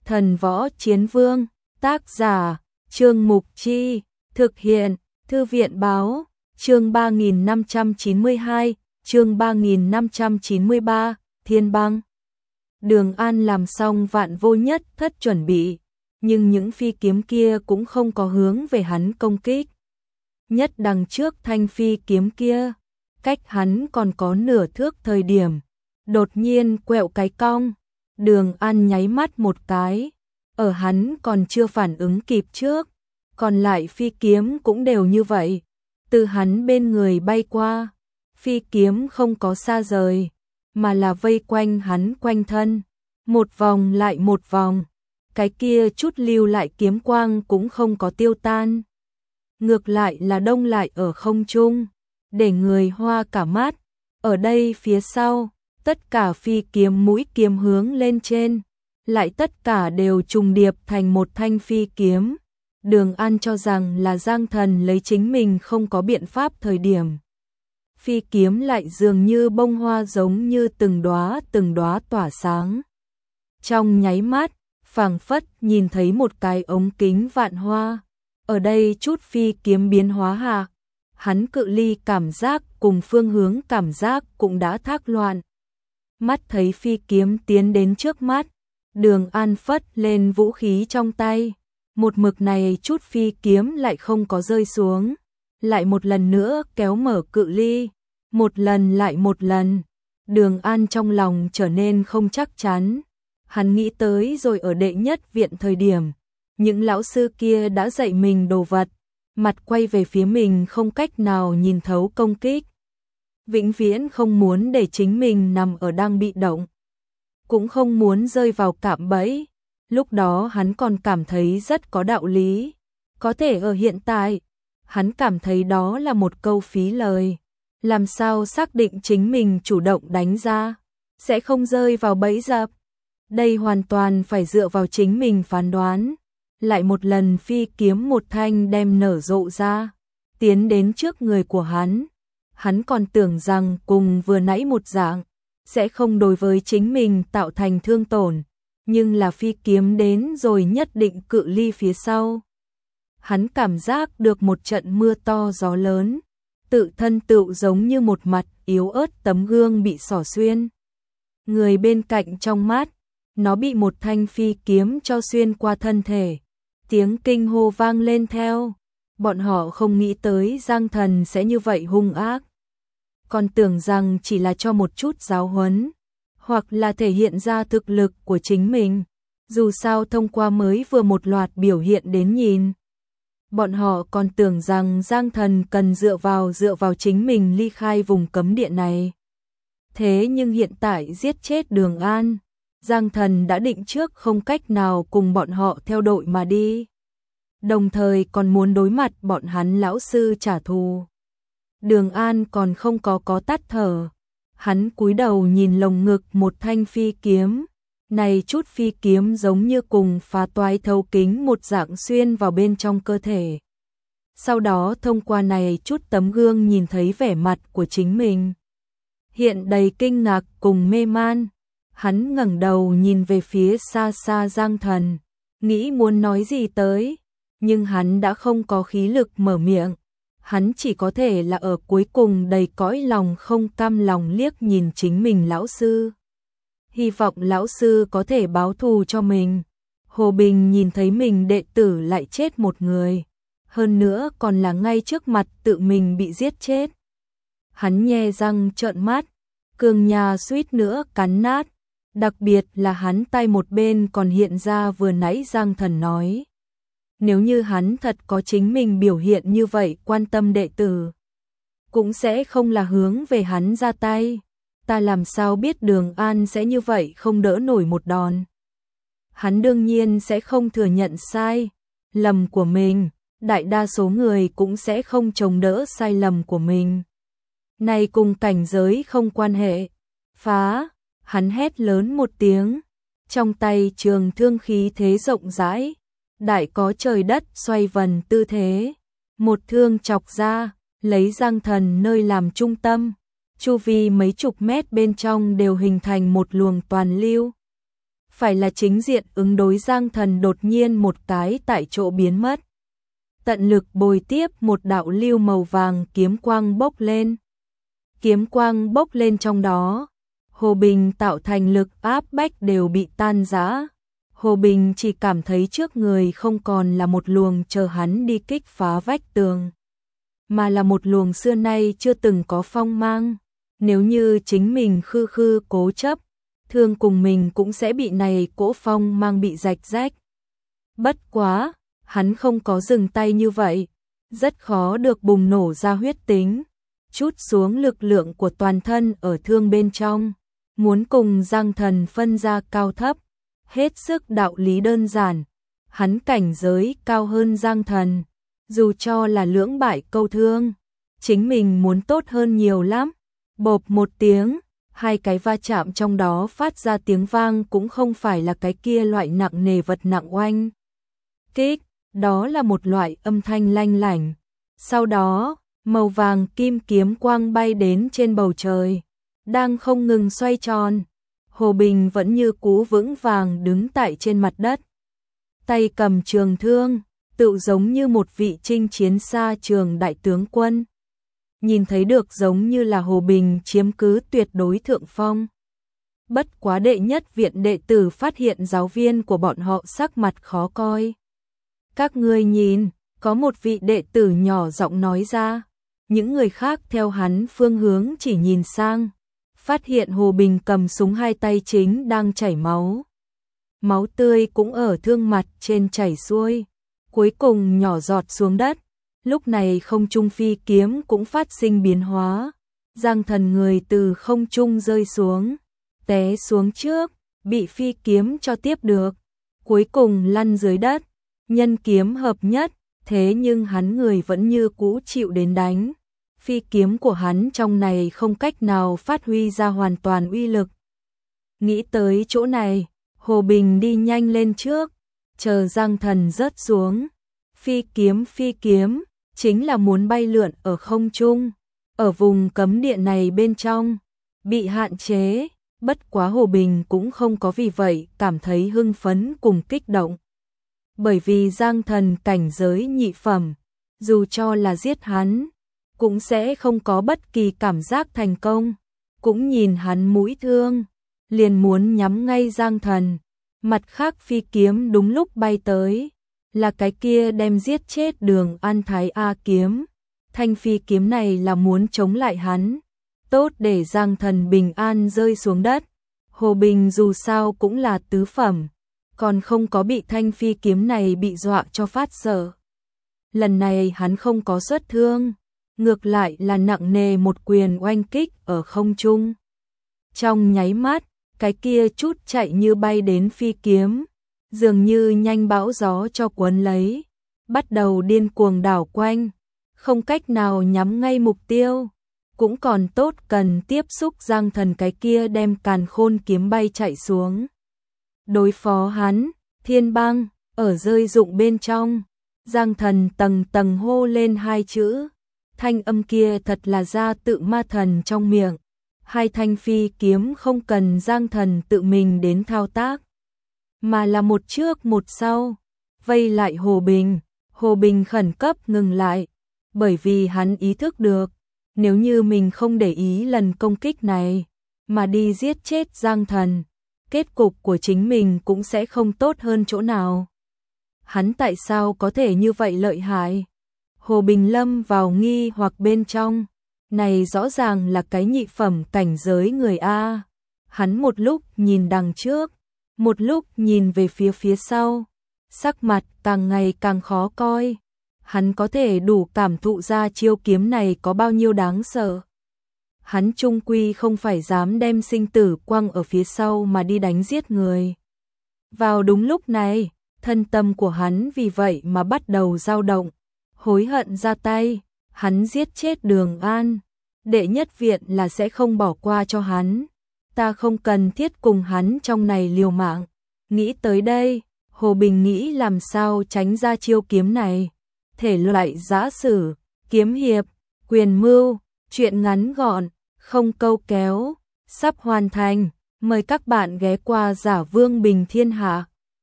Thần Võ Chiến Vương, tác giả, Trương Mục Chi, thực hiện, Thư viện Báo, chương 3592, chương 3593, Thiên Băng. Đường An làm xong vạn vô nhất thất chuẩn bị, nhưng những phi kiếm kia cũng không có hướng về hắn công kích. Nhất đằng trước thanh phi kiếm kia, cách hắn còn có nửa thước thời điểm, đột nhiên quẹo cái cong. Đường An nháy mắt một cái, ở hắn còn chưa phản ứng kịp trước, còn lại phi kiếm cũng đều như vậy, từ hắn bên người bay qua, phi kiếm không có xa rời, mà là vây quanh hắn quanh thân, một vòng lại một vòng, cái kia chút lưu lại kiếm quang cũng không có tiêu tan, ngược lại là đông lại ở không trung, để người hoa cả mắt. Ở đây phía sau, tất cả phi kiếm mũi kiếm hướng lên trên, lại tất cả đều trùng điệp thành một thanh phi kiếm. Đường An cho rằng là Giang Thần lấy chính mình không có biện pháp thời điểm. Phi kiếm lại dường như bông hoa giống như từng đóa tỏa sáng. Trong nháy mắt, phảng phất nhìn thấy một cái ống kính vạn hoa. Ở đây chút phi kiếm biến hóa hạ, hắn cự ly cảm giác cùng phương hướng cảm giác cũng đã thác loạn. Mắt thấy phi kiếm tiến đến trước mắt, Đường An phất lên vũ khí trong tay. Một mực này chút phi kiếm lại không có rơi xuống, lại một lần nữa kéo mở cự ly, một lần lại một lần. Đường An trong lòng trở nên không chắc chắn. Hắn nghĩ tới rồi ở đệ nhất viện thời điểm, những lão sư kia đã dạy mình đồ vật, mặt quay về phía mình không cách nào nhìn thấu công kích. Vĩnh viễn không muốn để chính mình nằm ở đang bị động, cũng không muốn rơi vào cạm bẫy. Lúc đó hắn còn cảm thấy rất có đạo lý, có thể ở hiện tại, hắn cảm thấy đó là một câu phí lời. Làm sao xác định chính mình chủ động đánh ra, sẽ không rơi vào bẫy dập? Đây hoàn toàn phải dựa vào chính mình phán đoán. Lại một lần phi kiếm một thanh đem nở rộ ra, tiến đến trước người của hắn. Hắn còn tưởng rằng cùng vừa nãy một dạng, sẽ không đối với chính mình tạo thành thương tổn. Nhưng là phi kiếm đến rồi nhất định cự ly phía sau. Hắn cảm giác được một trận mưa to gió lớn, tự thân tựu giống như một mặt yếu ớt tấm gương bị xỏ xuyên. Người bên cạnh trong mắt, nó bị một thanh phi kiếm cho xuyên qua thân thể. Tiếng kinh hô vang lên theo. Bọn họ không nghĩ tới Giang Thần sẽ như vậy hung ác. Còn tưởng rằng chỉ là cho một chút giáo huấn, hoặc là thể hiện ra thực lực của chính mình. Dù sao thông qua mới vừa một loạt biểu hiện đến nhìn, bọn họ còn tưởng rằng Giang Thần cần dựa vào chính mình ly khai vùng cấm địa này. Thế nhưng hiện tại giết chết Đường An, Giang Thần đã định trước không cách nào cùng bọn họ theo đội mà đi. Đồng thời còn muốn đối mặt bọn hắn lão sư trả thù. Đường An còn không có tắt thở. Hắn cúi đầu nhìn lồng ngực một thanh phi kiếm. Này chút phi kiếm giống như cùng phá toái thấu kính một dạng xuyên vào bên trong cơ thể. Sau đó thông qua này chút tấm gương nhìn thấy vẻ mặt của chính mình. Hiện đầy kinh ngạc cùng mê man. Hắn ngẩng đầu nhìn về phía xa xa Giang Thần, nghĩ muốn nói gì tới, nhưng hắn đã không có khí lực mở miệng. Hắn chỉ có thể là ở cuối cùng đầy cõi lòng không cam lòng liếc nhìn chính mình lão sư. Hy vọng lão sư có thể báo thù cho mình. Hồ Bình nhìn thấy mình đệ tử lại chết một người, hơn nữa còn là ngay trước mặt tự mình bị giết chết. Hắn nhe răng trợn mắt, cường nhà suýt nữa cắn nát. Đặc biệt là hắn tay một bên còn hiện ra vừa nãy Giang Thần nói. Nếu như hắn thật có chính mình biểu hiện như vậy quan tâm đệ tử, cũng sẽ không là hướng về hắn ra tay. Ta làm sao biết Đường An sẽ như vậy không đỡ nổi một đòn. Hắn đương nhiên sẽ không thừa nhận sai lầm của mình, đại đa số người cũng sẽ không chống đỡ sai lầm của mình. Này cùng cảnh giới không quan hệ. Phá! Hắn hét lớn một tiếng, trong tay trường thương khí thế rộng rãi, đại có trời đất xoay vần tư thế, một thương chọc ra, lấy Giang Thần nơi làm trung tâm, chu vi mấy chục mét bên trong đều hình thành một luồng toàn lưu. phải là chính diện ứng đối Giang Thần đột nhiên một cái tại chỗ biến mất. Tận lực bồi tiếp một đạo lưu màu vàng kiếm quang bốc lên. Kiếm quang bốc lên trong đó, Hồ Bình tạo thành lực áp bách đều bị tan rã. Hồ Bình chỉ cảm thấy trước người không còn là một luồng chờ hắn đi kích phá vách tường, mà là một luồng xưa nay chưa từng có phong mang. Nếu như chính mình khư khư cố chấp, thương cùng mình cũng sẽ bị này cỗ phong mang bị rạch rách. Bất quá, hắn không có dừng tay như vậy, rất khó được bùng nổ ra huyết tính, chút xuống lực lượng của toàn thân ở thương bên trong, muốn cùng Giang Thần phân ra cao thấp, hết sức đạo lý đơn giản. Hắn cảnh giới cao hơn Giang Thần, dù cho là lưỡng bại câu thương, chính mình muốn tốt hơn nhiều lắm. Bộp một tiếng, hai cái va chạm trong đó phát ra tiếng vang cũng không phải là cái kia loại nặng nề vật nặng oanh kích, đó là một loại âm thanh lanh lảnh. Sau đó, màu vàng kim kiếm quang bay đến trên bầu trời, đang không ngừng xoay tròn. Hồ Bình vẫn như cũ vững vàng đứng tại trên mặt đất, tay cầm trường thương, tự giống như một vị chinh chiến xa trường đại tướng quân. Nhìn thấy được giống như là Hồ Bình chiếm cứ tuyệt đối thượng phong. Bất quá đệ nhất viện đệ tử phát hiện giáo viên của bọn họ sắc mặt khó coi. Các ngươi nhìn, có một vị đệ tử nhỏ giọng nói ra. Những người khác theo hắn phương hướng chỉ nhìn sang, phát hiện Hồ Bình cầm súng hai tay chính đang chảy máu. Máu tươi cũng ở thương mặt trên chảy xuôi, cuối cùng nhỏ giọt xuống đất. Lúc này không trung phi kiếm cũng phát sinh biến hóa. Giang Thần người từ không trung rơi xuống, té xuống trước, bị phi kiếm cho tiếp được, cuối cùng lăn dưới đất. Nhân kiếm hợp nhất, thế nhưng hắn người vẫn như cũ chịu đến đánh. Phi kiếm của hắn trong này không cách nào phát huy ra hoàn toàn uy lực. Nghĩ tới chỗ này, Hồ Bình đi nhanh lên trước, chờ Giang Thần rớt xuống. Phi kiếm, chính là muốn bay lượn ở không trung, ở vùng cấm địa này bên trong, bị hạn chế. Bất quá Hồ Bình cũng không có vì vậy cảm thấy hưng phấn cùng kích động. Bởi vì Giang Thần cảnh giới nhị phẩm, dù cho là giết hắn, cũng sẽ không có bất kỳ cảm giác thành công. Cũng nhìn hắn mũi thương, liền muốn nhắm ngay Giang Thần. Mặt khác phi kiếm đúng lúc bay tới, là cái kia đem giết chết Đường An Thái A kiếm. Thanh phi kiếm này là muốn chống lại hắn, tốt để Giang Thần bình an rơi xuống đất. Hồ Bình dù sao cũng là tứ phẩm, còn không có bị thanh phi kiếm này bị dọa cho phát sợ. Lần này hắn không có xuất thương, ngược lại là nặng nề một quyền oanh kích ở không trung. Trong nháy mắt, cái kia chút chạy như bay đến phi kiếm, dường như nhanh bão gió cho cuốn lấy, bắt đầu điên cuồng đảo quanh, không cách nào nhắm ngay mục tiêu. Cũng còn tốt cần tiếp xúc Giang Thần cái kia đem càn khôn kiếm bay chạy xuống. Đối phó hắn, thiên băng, ở rơi rụng bên trong, Giang Thần tầng tầng hô lên hai chữ. Thanh âm kia thật là ra tự ma thần trong miệng. Hai thanh phi kiếm không cần Giang Thần tự mình đến thao tác, mà là một trước một sau, vây lại Hồ Bình. Hồ Bình khẩn cấp ngừng lại, bởi vì hắn ý thức được, nếu như mình không để ý lần công kích này, mà đi giết chết Giang Thần, kết cục của chính mình cũng sẽ không tốt hơn chỗ nào. Hắn tại sao có thể như vậy lợi hại? Hồ Bình lâm vào nghi hoặc bên trong, này rõ ràng là cái nhị phẩm cảnh giới người A. Hắn một lúc nhìn đằng trước, một lúc nhìn về phía sau, sắc mặt càng ngày càng khó coi. Hắn có thể đủ cảm thụ ra chiêu kiếm này có bao nhiêu đáng sợ. Hắn chung quy không phải dám đem sinh tử quăng ở phía sau mà đi đánh giết người. Vào đúng lúc này, thân tâm của hắn vì vậy mà bắt đầu dao động, hối hận ra tay. Hắn giết chết Đường An, đệ nhất viện là sẽ không bỏ qua cho hắn. Ta không cần thiết cùng hắn trong này liều mạng. Nghĩ tới đây, Hồ Bình nghĩ làm sao tránh ra chiêu kiếm này. Thể loại giã sử, kiếm hiệp, quyền mưu, chuyện ngắn gọn, không câu kéo, sắp hoàn thành. Mời các bạn ghé qua Giả Vương Bình Thiên Hạ.